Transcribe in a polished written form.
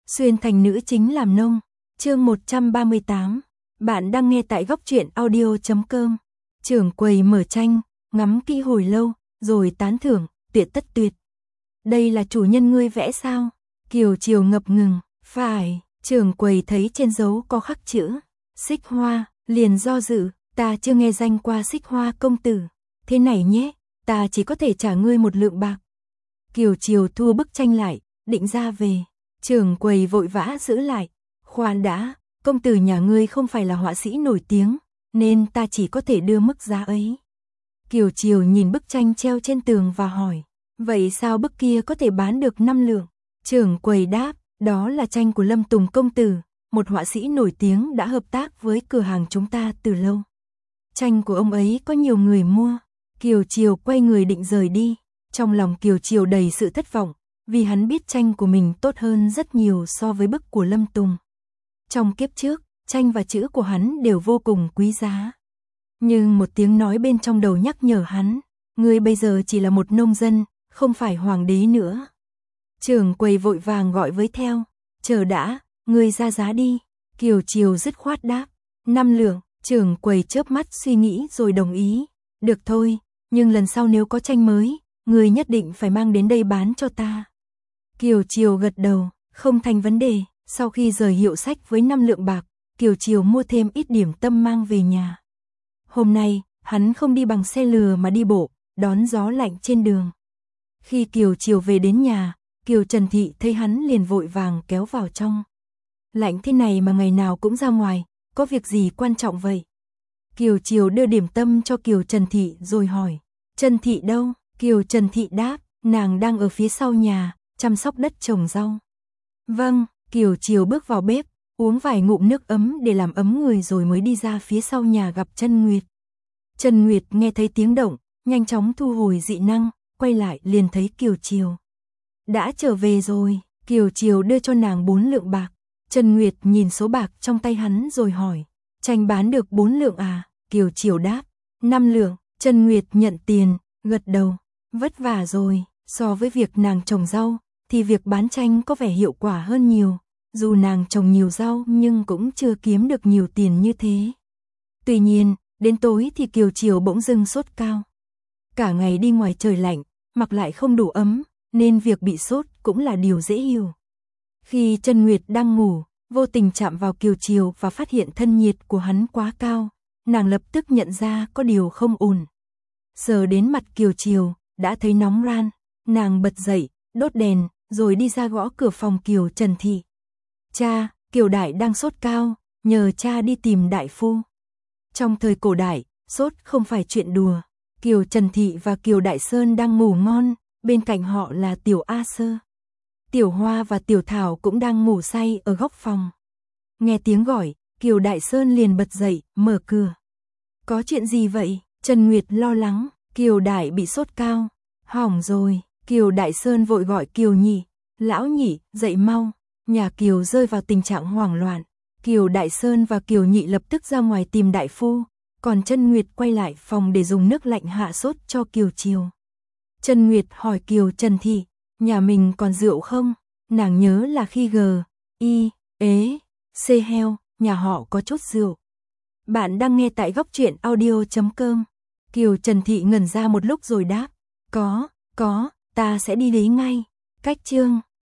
Xuyên thành nữ chính làm nông. Chương 138. Bạn đang nghe tại góc truyện audio.com. Trưởng quầy mở tranh, ngắm kỹ hồi lâu, rồi tán thưởng, tuyệt tất tuyệt. Đây là chủ nhân ngươi vẽ sao? Kiều Chiều ngập ngừng, phải. Trưởng quầy thấy trên dấu có khắc chữ Xích Hoa, liền do dự, ta chưa nghe danh qua Xích Hoa công tử. Thế này nhé, ta chỉ có thể trả ngươi 1 lượng bạc. Kiều Chiều thu bức tranh lại, định ra về. Trưởng quầy vội vã giữ lại. Khoan đã, công tử nhà ngươi không phải là họa sĩ nổi tiếng, nên ta chỉ có thể đưa mức giá ấy. Kiều Chiều nhìn bức tranh treo trên tường và hỏi, vậy sao bức kia có thể bán được 5 lượng? Trưởng quầy đáp, đó là tranh của Lâm Tùng công tử, một họa sĩ nổi tiếng đã hợp tác với cửa hàng chúng ta từ lâu. Tranh của ông ấy có nhiều người mua. Kiều Chiều quay người định rời đi. Trong lòng Kiều Chiều đầy sự thất vọng, vì hắn biết tranh của mình tốt hơn rất nhiều so với bức của Lâm Tùng. Trong kiếp trước, tranh và chữ của hắn đều vô cùng quý giá. Nhưng một tiếng nói bên trong đầu nhắc nhở hắn, ngươi bây giờ chỉ là một nông dân, không phải hoàng đế nữa. Trưởng quầy vội vàng gọi với theo, chờ đã, ngươi ra giá đi. Kiều Chiều dứt khoát đáp, 5 lượng. Trưởng quầy chớp mắt suy nghĩ rồi đồng ý, được thôi, nhưng lần sau nếu có tranh mới, ngươi nhất định phải mang đến đây bán cho ta. Kiều Chiều gật đầu, không thành vấn đề. Sau khi rời hiệu sách với 5 lượng bạc, Kiều Chiều mua thêm ít điểm tâm mang về nhà. Hôm nay, hắn không đi bằng xe lừa mà đi bộ, đón gió lạnh trên đường. Khi Kiều Chiều về đến nhà, Kiều Trần Thị thấy hắn liền vội vàng kéo vào trong. Lạnh thế này mà ngày nào cũng ra ngoài, có việc gì quan trọng vậy? Kiều Chiều đưa điểm tâm cho Kiều Trần Thị rồi hỏi, Trần Thị đâu? Kiều Trần Thị đáp, nàng đang ở phía sau nhà, chăm sóc đất trồng rau. Vâng. Kiều Chiều bước vào bếp, uống vài ngụm nước ấm để làm ấm người rồi mới đi ra phía sau nhà gặp Trân Nguyệt. Trân Nguyệt nghe thấy tiếng động, nhanh chóng thu hồi dị năng, quay lại liền thấy Kiều Chiều. Đã trở về rồi, Kiều Chiều đưa cho nàng 4 lượng bạc. Trân Nguyệt nhìn số bạc trong tay hắn rồi hỏi, tranh bán được 4 lượng à? Kiều Chiều đáp, 5 lượng. Trân Nguyệt nhận tiền, gật đầu, vất vả rồi, so với việc nàng trồng rau thì việc bán tranh có vẻ hiệu quả hơn nhiều, dù nàng trồng nhiều rau nhưng cũng chưa kiếm được nhiều tiền như thế. Tuy nhiên, đến tối thì Kiều Chiều bỗng dưng sốt cao. Cả ngày đi ngoài trời lạnh, mặc lại không đủ ấm, nên việc bị sốt cũng là điều dễ hiểu. Khi Trân Nguyệt đang ngủ, vô tình chạm vào Kiều Chiều và phát hiện thân nhiệt của hắn quá cao, nàng lập tức nhận ra có điều không ổn. Sờ đến mặt Kiều Chiều, đã thấy nóng ran, nàng bật dậy, đốt đèn, rồi đi ra gõ cửa phòng Kiều Trần Thị. Cha, Kiều Đại đang sốt cao, nhờ cha đi tìm đại phu. Trong thời cổ đại, sốt không phải chuyện đùa. Kiều Trần Thị và Kiều Đại Sơn đang ngủ ngon, bên cạnh họ là Tiểu A Sơ. Tiểu Hoa và Tiểu Thảo cũng đang ngủ say ở góc phòng. Nghe tiếng gọi, Kiều Đại Sơn liền bật dậy, mở cửa. Có chuyện gì vậy? Trần Nguyệt lo lắng, Kiều Đại bị sốt cao. Hỏng rồi. Kiều Đại Sơn vội gọi Kiều Nhị, lão Nhị, dậy mau. Nhà Kiều rơi vào tình trạng hoảng loạn. Kiều Đại Sơn và Kiều Nhị lập tức ra ngoài tìm đại phu, còn Trân Nguyệt quay lại phòng để dùng nước lạnh hạ sốt cho Kiều Chiều. Trân Nguyệt hỏi Kiều Trần Thị, nhà mình còn rượu không? Nàng nhớ là khi heo, nhà họ có chút rượu. Bạn đang nghe tại góc truyện audio.com. Kiều Trần Thị ngẩn ra một lúc rồi đáp, có, ta sẽ đi lấy ngay. Cách chương